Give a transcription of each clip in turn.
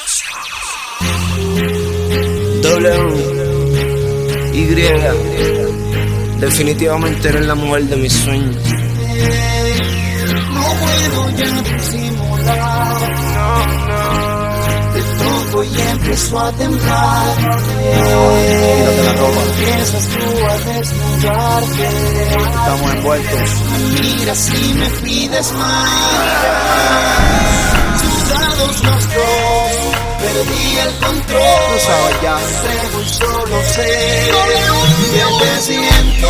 Definitivamente eres la mujer de mis sueños. No puedo ya disimular, te toco y empiezo a temblar. Quítate la ropa. Empiezas tú a desnudarte. Estamos envueltos. Me miras y me pides más. Sudados los dos, perdí el control. Tú sabes ya. Entrego y solo sé que te siento.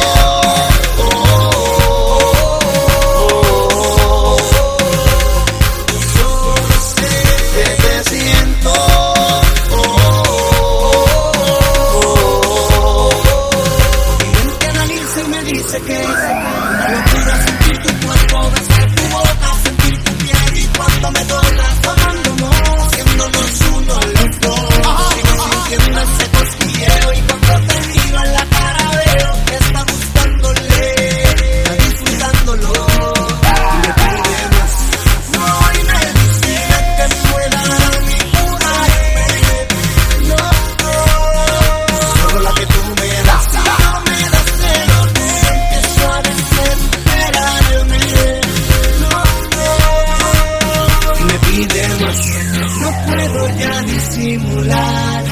Dice que yo quiero sentir tu cuerpo, besar tu boca, sentir tu piel y cuando me tocas, amándonos, haciéndonos uno a los dos. Sigo sintiendo ese cosquilleo y cuando te miro en la cara veo que está gustándole, está disfrutándolo. Y me pide más, no, y me dice que pueda curarme. No, solo la que tú me das. No puedo ya disimular,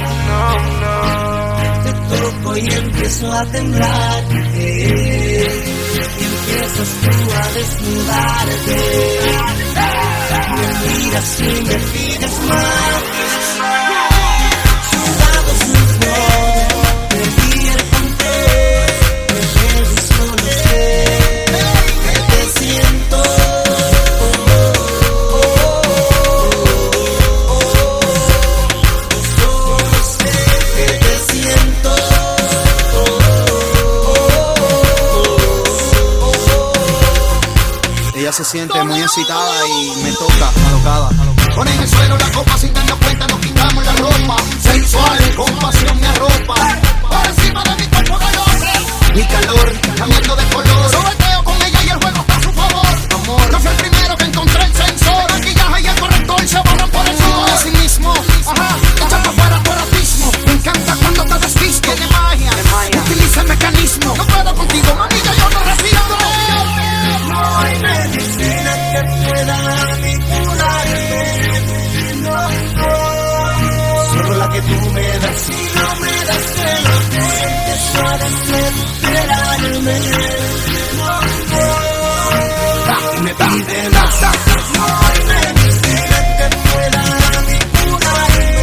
te toco y empiezo a temblar, y empiezas tú a desnudarte, me miras y me pides más. Sudados los dos, perdí el control, me quedo y solo sé que te siento. Ella se siente muy excitada y me toca, alocada. Pone en el suelo la copa sin darnos cuenta, nos quitamos la ropa. Sensual, con pasión me arropa. Por encima de mi cuerpo galope. Mi calor, cambiando de color. Sobreteo con ella y el juego está a su favor. Amor, no fue el primero que encontré el sensor. El maquillaje y el corrector se borran por el sudor. Así mismo, ajá, echa para afuera por ratismo. Me encanta cuando te desvistes de magia. Utiliza el mecanismo. No puedo contigo, mami, ya yo no respiro. No hay medicina que pueda curarme. No, solo la que tú me das. Si no me das celos, te empiezo a desesperarme. No, y me pide más. No hay medicina que pueda curarme.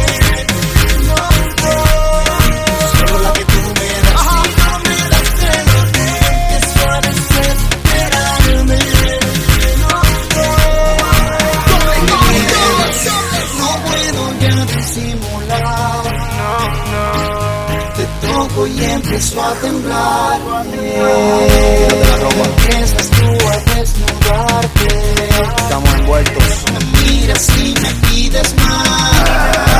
No, solo la que tú me das. Si no me das celos, te empiezo a desesperarme. No puedo ya disimular, te toco y empiezo a temblar. Empiezas tú a desnudarte. Estamos envueltos. Me miras y me pides más.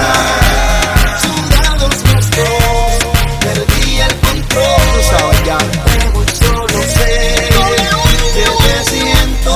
Sudados los dos, perdí el control. Tú sabes ya. Entrego y solo sé que te siento.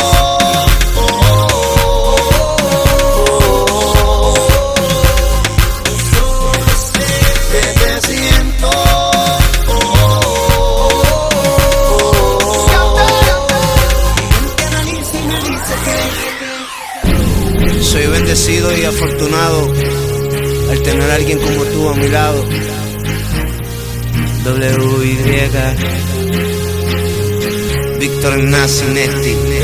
Soy bendecido y afortunado al tener a alguien como tú a mi lado. WY Víctor Ignacio Nesti.